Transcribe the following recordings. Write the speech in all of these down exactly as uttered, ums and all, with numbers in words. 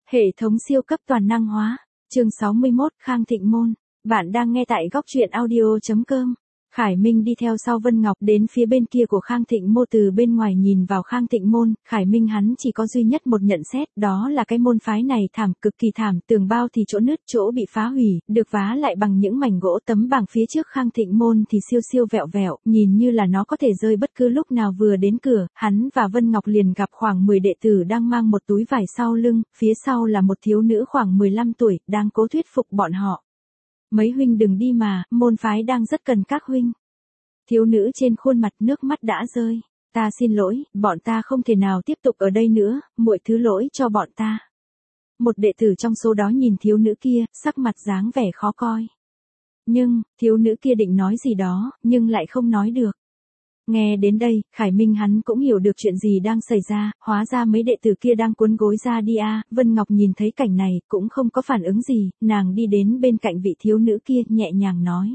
Hệ thống siêu cấp toàn năng hóa. Chương sáu mươi mốt, Khang Thịnh Môn. Bạn đang nghe tại góc truyện audio chấm com. Khải Minh đi theo sau Vân Ngọc đến phía bên kia của Khang Thịnh Môn, từ bên ngoài nhìn vào Khang Thịnh Môn, Khải Minh hắn chỉ có duy nhất một nhận xét, đó là cái môn phái này thảm, cực kỳ thảm, tường bao thì chỗ nứt, chỗ bị phá hủy, được vá lại bằng những mảnh gỗ. Tấm bảng phía trước Khang Thịnh Môn thì siêu siêu vẹo vẹo, nhìn như là nó có thể rơi bất cứ lúc nào. Vừa đến cửa, hắn và Vân Ngọc liền gặp khoảng mười đệ tử đang mang một túi vải sau lưng, phía sau là một thiếu nữ khoảng mười lăm tuổi, đang cố thuyết phục bọn họ. Mấy huynh đừng đi mà, môn phái đang rất cần các huynh. Thiếu nữ trên khuôn mặt nước mắt đã rơi. Ta xin lỗi, bọn ta không thể nào tiếp tục ở đây nữa, muội thứ lỗi cho bọn ta. Một đệ tử trong số đó nhìn thiếu nữ kia, sắc mặt dáng vẻ khó coi. Nhưng, thiếu nữ kia định nói gì đó, nhưng lại không nói được. Nghe đến đây, Khải Minh hắn cũng hiểu được chuyện gì đang xảy ra, hóa ra mấy đệ tử kia đang cuốn gối ra đi à. Vân Ngọc nhìn thấy cảnh này, cũng không có phản ứng gì, nàng đi đến bên cạnh vị thiếu nữ kia, nhẹ nhàng nói.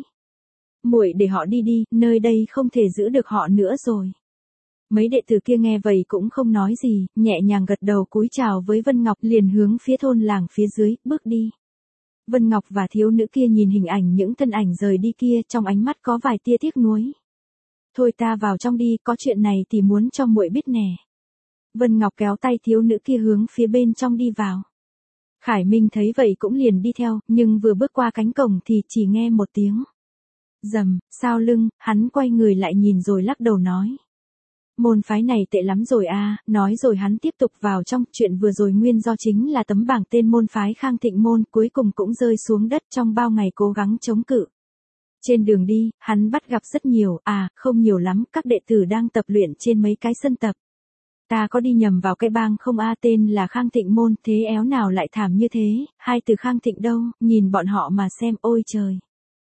Muội để họ đi đi, nơi đây không thể giữ được họ nữa rồi. Mấy đệ tử kia nghe vậy cũng không nói gì, nhẹ nhàng gật đầu cúi chào với Vân Ngọc, liền hướng phía thôn làng phía dưới, bước đi. Vân Ngọc và thiếu nữ kia nhìn hình ảnh những thân ảnh rời đi kia, trong ánh mắt có vài tia tiếc nuối. Thôi ta vào trong đi, có chuyện này thì muốn cho muội biết nè. Vân Ngọc kéo tay thiếu nữ kia hướng phía bên trong đi vào. Khải Minh thấy vậy cũng liền đi theo, nhưng vừa bước qua cánh cổng thì chỉ nghe một tiếng rầm, sau lưng, hắn quay người lại nhìn rồi lắc đầu nói. Môn phái này tệ lắm rồi a. Nói rồi hắn tiếp tục vào trong, chuyện vừa rồi nguyên do chính là tấm bảng tên môn phái Khang Thịnh Môn cuối cùng cũng rơi xuống đất trong bao ngày cố gắng chống cự. Trên đường đi, hắn bắt gặp rất nhiều, à, không nhiều lắm, các đệ tử đang tập luyện trên mấy cái sân tập. Ta có đi nhầm vào cái bang không a, tên là Khang Thịnh Môn, thế éo nào lại thảm như thế, hai từ Khang Thịnh đâu, nhìn bọn họ mà xem, ôi trời.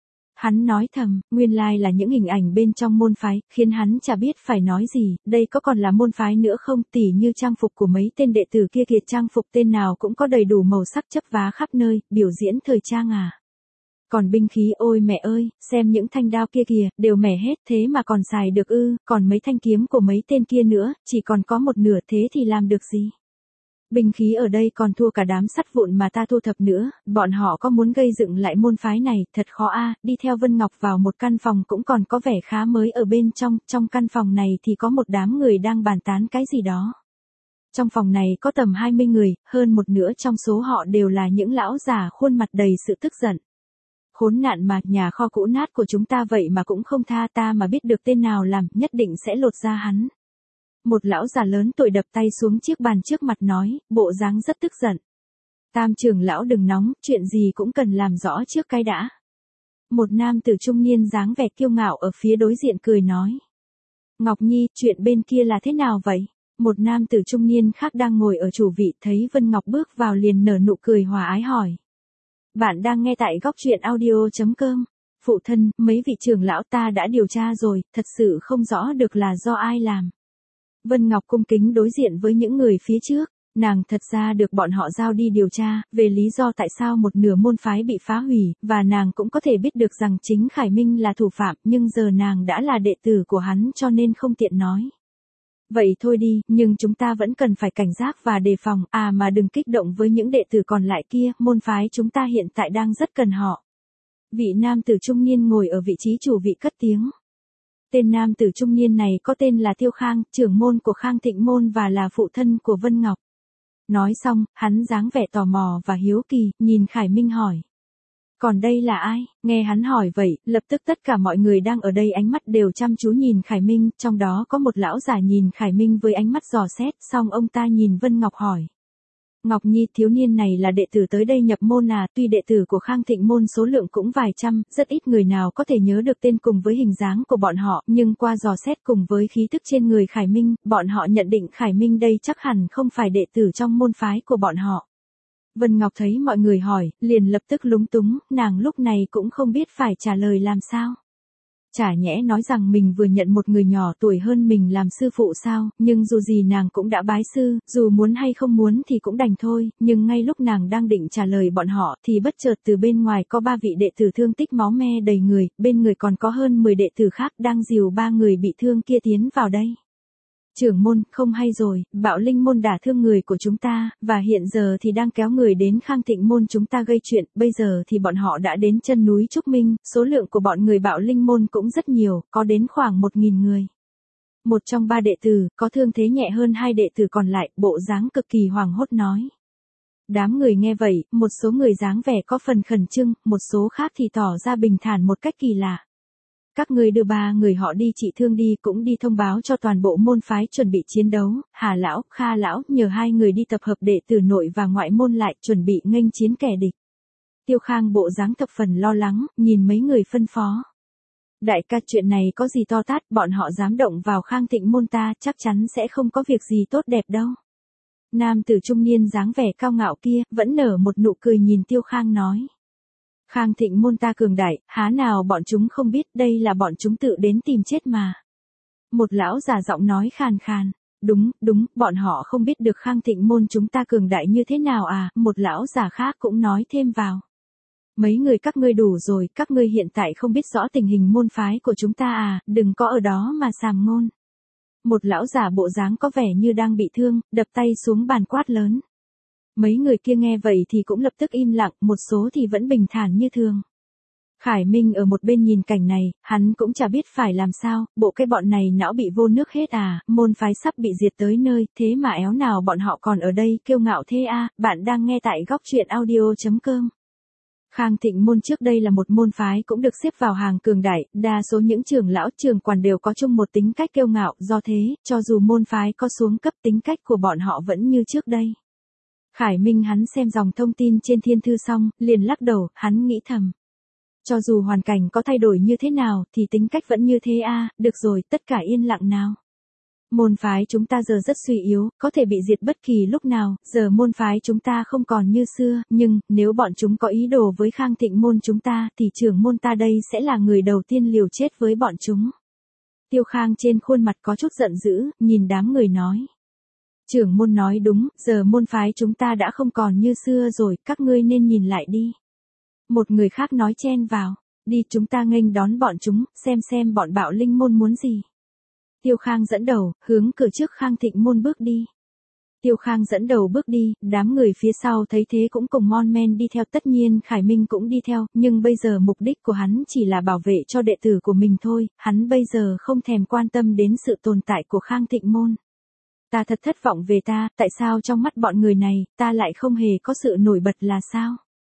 Hắn nói thầm, nguyên lai là những hình ảnh bên trong môn phái, khiến hắn chả biết phải nói gì, đây có còn là môn phái nữa không, tỉ như trang phục của mấy tên đệ tử kia kìa, trang phục tên nào cũng có đầy đủ màu sắc chấp vá khắp nơi, biểu diễn thời trang à. Còn binh khí, ôi mẹ ơi, xem những thanh đao kia kìa, đều mẻ hết, thế mà còn xài được ư, còn mấy thanh kiếm của mấy tên kia nữa, chỉ còn có một nửa, thế thì làm được gì. Binh khí ở đây còn thua cả đám sắt vụn mà ta thu thập nữa, bọn họ có muốn gây dựng lại môn phái này, thật khó a. Đi theo Vân Ngọc vào một căn phòng cũng còn có vẻ khá mới ở bên trong, trong căn phòng này thì có một đám người đang bàn tán cái gì đó. Trong phòng này có tầm hai mươi người, hơn một nửa trong số họ đều là những lão già khuôn mặt đầy sự tức giận. Khốn nạn mà, nhà kho cũ nát của chúng ta vậy mà cũng không tha, ta mà biết được tên nào làm, nhất định sẽ lột ra hắn. Một lão già lớn tuổi đập tay xuống chiếc bàn trước mặt nói, bộ dáng rất tức giận. Tam trưởng lão đừng nóng, chuyện gì cũng cần làm rõ trước cái đã. Một nam tử trung niên dáng vẻ kiêu ngạo ở phía đối diện cười nói. Ngọc Nhi, chuyện bên kia là thế nào vậy? Một nam tử trung niên khác đang ngồi ở chủ vị thấy Vân Ngọc bước vào liền nở nụ cười hòa ái hỏi. Bạn đang nghe tại góc truyện audio chấm com. Phụ thân, mấy vị trưởng lão ta đã điều tra rồi, thật sự không rõ được là do ai làm. Vân Ngọc cung kính đối diện với những người phía trước, nàng thật ra được bọn họ giao đi điều tra, về lý do tại sao một nửa môn phái bị phá hủy, và nàng cũng có thể biết được rằng chính Khải Minh là thủ phạm, nhưng giờ nàng đã là đệ tử của hắn cho nên không tiện nói. Vậy thôi đi, nhưng chúng ta vẫn cần phải cảnh giác và đề phòng, à mà đừng kích động với những đệ tử còn lại kia, môn phái chúng ta hiện tại đang rất cần họ. Vị nam tử trung niên ngồi ở vị trí chủ vị cất tiếng. Tên nam tử trung niên này có tên là Tiêu Khang, trưởng môn của Khang Thịnh Môn và là phụ thân của Vân Ngọc. Nói xong, hắn dáng vẻ tò mò và hiếu kỳ, nhìn Khải Minh hỏi. Còn đây là ai? Nghe hắn hỏi vậy, lập tức tất cả mọi người đang ở đây ánh mắt đều chăm chú nhìn Khải Minh, trong đó có một lão già nhìn Khải Minh với ánh mắt dò xét, xong ông ta nhìn Vân Ngọc hỏi. Ngọc Nhi, thiếu niên này là đệ tử tới đây nhập môn à, tuy đệ tử của Khang Thịnh Môn số lượng cũng vài trăm, rất ít người nào có thể nhớ được tên cùng với hình dáng của bọn họ, nhưng qua dò xét cùng với khí tức trên người Khải Minh, bọn họ nhận định Khải Minh đây chắc hẳn không phải đệ tử trong môn phái của bọn họ. Vân Ngọc thấy mọi người hỏi, liền lập tức lúng túng, nàng lúc này cũng không biết phải trả lời làm sao. Chả nhẽ nói rằng mình vừa nhận một người nhỏ tuổi hơn mình làm sư phụ sao, nhưng dù gì nàng cũng đã bái sư, dù muốn hay không muốn thì cũng đành thôi, nhưng ngay lúc nàng đang định trả lời bọn họ thì bất chợt từ bên ngoài có ba vị đệ tử thương tích máu me đầy người, bên người còn có hơn mười đệ tử khác đang dìu ba người bị thương kia tiến vào đây. Trưởng môn, không hay rồi, Bạo Linh môn đả thương người của chúng ta, và hiện giờ thì đang kéo người đến Khang Thịnh môn chúng ta gây chuyện, bây giờ thì bọn họ đã đến chân núi Trúc Minh, số lượng của bọn người Bạo Linh môn cũng rất nhiều, có đến khoảng một nghìn người. Một trong ba đệ tử, có thương thế nhẹ hơn hai đệ tử còn lại, bộ dáng cực kỳ hoảng hốt nói. Đám người nghe vậy, một số người dáng vẻ có phần khẩn trương, một số khác thì tỏ ra bình thản một cách kỳ lạ. Các ngươi đưa ba người họ đi trị thương đi, cũng đi thông báo cho toàn bộ môn phái chuẩn bị chiến đấu, Hà lão, Kha lão, nhờ hai người đi tập hợp đệ tử nội và ngoại môn lại, chuẩn bị nghênh chiến kẻ địch. Tiêu Khang bộ dáng thập phần lo lắng, nhìn mấy người phân phó. Đại ca, chuyện này có gì to tát, bọn họ dám động vào Khang Thịnh môn ta, chắc chắn sẽ không có việc gì tốt đẹp đâu. Nam tử trung niên dáng vẻ cao ngạo kia, vẫn nở một nụ cười nhìn Tiêu Khang nói. Khang Thịnh môn ta cường đại, há nào bọn chúng không biết, đây là bọn chúng tự đến tìm chết mà. Một lão già giọng nói khàn khàn. Đúng, đúng, bọn họ không biết được Khang Thịnh môn chúng ta cường đại như thế nào à, một lão già khác cũng nói thêm vào. Mấy người các ngươi đủ rồi, các ngươi hiện tại không biết rõ tình hình môn phái của chúng ta à, đừng có ở đó mà sàm ngôn. Một lão già bộ dáng có vẻ như đang bị thương, đập tay xuống bàn quát lớn. Mấy người kia nghe vậy thì cũng lập tức im lặng, một số thì vẫn bình thản như thường. Khải Minh ở một bên nhìn cảnh này, hắn cũng chả biết phải làm sao, bộ cái bọn này não bị vô nước hết à, môn phái sắp bị diệt tới nơi, thế mà éo nào bọn họ còn ở đây, kiêu ngạo thế à, bạn đang nghe tại góc truyện audio chấm com. Khang Thịnh môn trước đây là một môn phái cũng được xếp vào hàng cường đại, đa số những trưởng lão trưởng quản đều có chung một tính cách kiêu ngạo, do thế, cho dù môn phái có xuống cấp tính cách của bọn họ vẫn như trước đây. Khải Minh hắn xem dòng thông tin trên thiên thư xong, liền lắc đầu, hắn nghĩ thầm. Cho dù hoàn cảnh có thay đổi như thế nào, thì tính cách vẫn như thế a, à, được rồi, tất cả yên lặng nào. Môn phái chúng ta giờ rất suy yếu, có thể bị diệt bất kỳ lúc nào, giờ môn phái chúng ta không còn như xưa, nhưng, nếu bọn chúng có ý đồ với Khang Thịnh môn chúng ta, thì trưởng môn ta đây sẽ là người đầu tiên liều chết với bọn chúng. Tiêu Khang trên khuôn mặt có chút giận dữ, nhìn đám người nói. Trưởng môn nói đúng, giờ môn phái chúng ta đã không còn như xưa rồi, các ngươi nên nhìn lại đi. Một người khác nói chen vào, đi chúng ta nghênh đón bọn chúng, xem xem bọn Bạo Linh môn muốn gì. Tiêu Khang dẫn đầu, hướng cửa trước Khang Thịnh môn bước đi. Tiêu Khang dẫn đầu bước đi, đám người phía sau thấy thế cũng cùng mon men đi theo, tất nhiên Khải Minh cũng đi theo, nhưng bây giờ mục đích của hắn chỉ là bảo vệ cho đệ tử của mình thôi, hắn bây giờ không thèm quan tâm đến sự tồn tại của Khang Thịnh môn. Ta thật thất vọng về ta, tại sao trong mắt bọn người này, ta lại không hề có sự nổi bật là sao?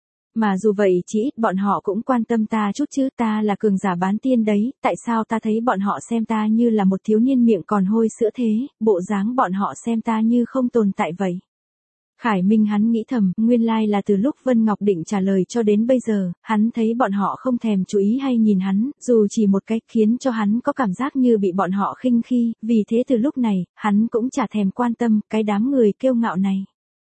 Mà dù vậy chỉ ít bọn họ cũng quan tâm ta chút chứ, ta là cường giả bán tiên đấy, tại sao ta thấy bọn họ xem ta như là một thiếu niên miệng còn hôi sữa thế, bộ dáng bọn họ xem ta như không tồn tại vậy. Khải Minh hắn nghĩ thầm, nguyên lai là từ lúc Vân Ngọc định trả lời cho đến bây giờ, hắn thấy bọn họ không thèm chú ý hay nhìn hắn, dù chỉ một cách, khiến cho hắn có cảm giác như bị bọn họ khinh khi, vì thế từ lúc này, hắn cũng chả thèm quan tâm cái đám người kiêu ngạo này.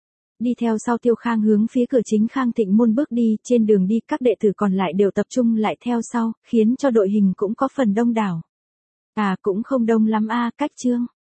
Đi theo sau Tiêu Khang hướng phía cửa chính Khang Thịnh môn bước đi, trên đường đi các đệ tử còn lại đều tập trung lại theo sau, khiến cho đội hình cũng có phần đông đảo. À cũng không đông lắm a, cách chương.